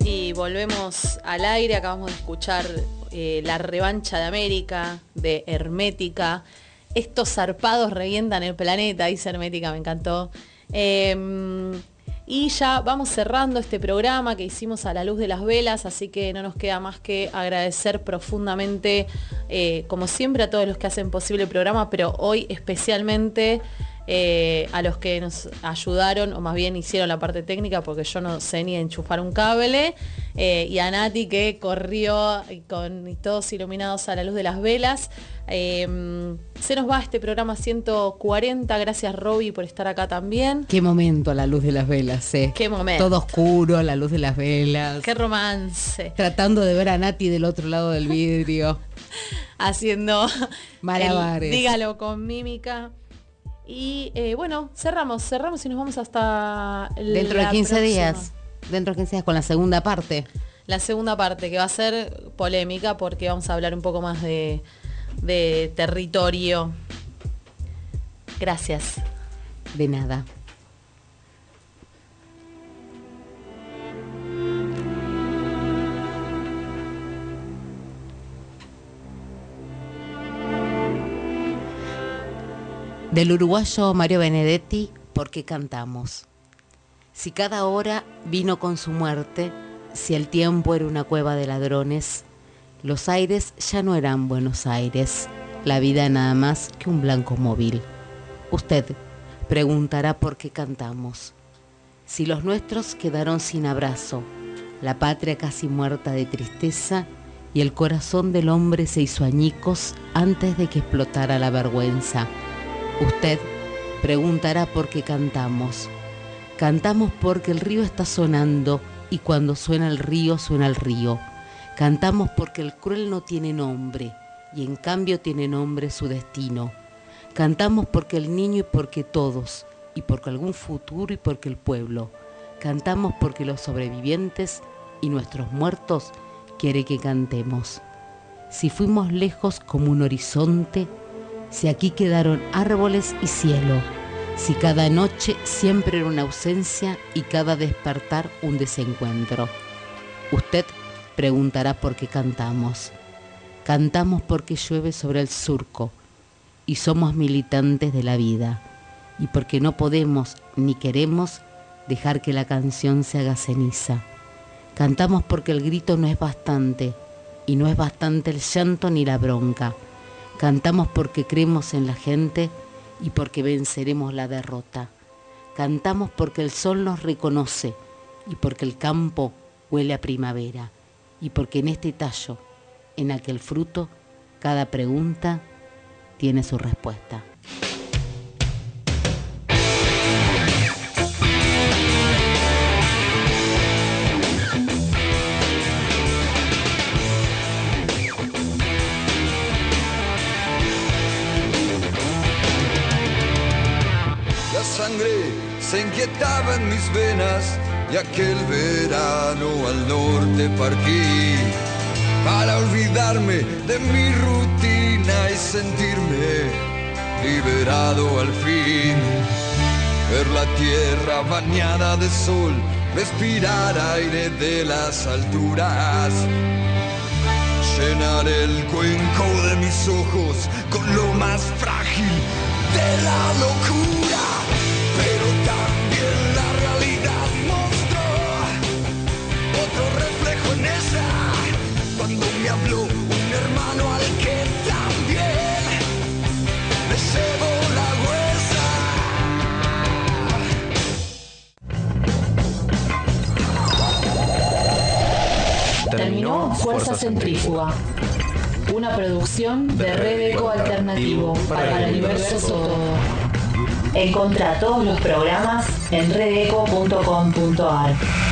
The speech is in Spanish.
Y volvemos al aire, acabamos de escuchar La Revancha de América, de Hermética. Estos zarpados revientan el planeta, dice Hermética, me encantó. Y ya vamos cerrando este programa que hicimos a la luz de las velas, así que no nos queda más que agradecer profundamente, como siempre, a todos los que hacen posible el programa, pero hoy especialmente a los que nos ayudaron, o más bien hicieron la parte técnica, porque yo no sé ni enchufar un cable, y a Nati, que corrió con todos iluminados a la luz de las velas. Se nos va este programa 140. Gracias, Roby, por estar acá también. Qué momento a la luz de las velas, Qué momento. Todo oscuro, a la luz de las velas. Qué romance. Tratando de ver a Nati del otro lado del vidrio. Haciendo malabares. Dígalo con mímica. Y bueno, cerramos y nos vamos hasta dentro de 15 días. Dentro de 15 días con la segunda parte. La segunda parte, que va a ser polémica, porque vamos a hablar un poco más de territorio. Gracias. De nada. Del uruguayo Mario Benedetti, ¿por qué cantamos? Si cada hora vino con su muerte, si el tiempo era una cueva de ladrones, los aires ya no eran Buenos Aires, la vida nada más que un blanco móvil. Usted preguntará por qué cantamos. Si los nuestros quedaron sin abrazo, la patria casi muerta de tristeza y el corazón del hombre se hizo añicos antes de que explotara la vergüenza. Usted preguntará por qué cantamos. Cantamos porque el río está sonando y cuando suena el río, suena el río. Cantamos porque el cruel no tiene nombre y en cambio tiene nombre su destino. Cantamos porque el niño y porque todos, y porque algún futuro y porque el pueblo. Cantamos porque los sobrevivientes y nuestros muertos quieren que cantemos. Si fuimos lejos como un horizonte, si aquí quedaron árboles y cielo, si cada noche siempre era una ausencia y cada despertar un desencuentro. Usted preguntará por qué cantamos. Cantamos porque llueve sobre el surco y somos militantes de la vida y porque no podemos ni queremos dejar que la canción se haga ceniza. Cantamos porque el grito no es bastante y no es bastante el llanto ni la bronca. Cantamos porque creemos en la gente y porque venceremos la derrota. Cantamos porque el sol nos reconoce y porque el campo huele a primavera y porque en este tallo, en aquel fruto, cada pregunta tiene su respuesta. La sangre se inquietaba en mis venas y aquel verano al norte partí para olvidarme de mi rutina y sentirme liberado al fin. Ver la tierra bañada de sol, respirar aire de las alturas, llenar el cuenco de mis ojos con lo más frágil de la locura. Pero también la realidad mostró otro reflejo en ella, cuando me habló un hermano al que también le llevó la huesa. Terminó Fuerza Centrífuga, una producción de Red Eco Alternativo para el universo todo. Encontrá todos los programas en redeco.com.ar.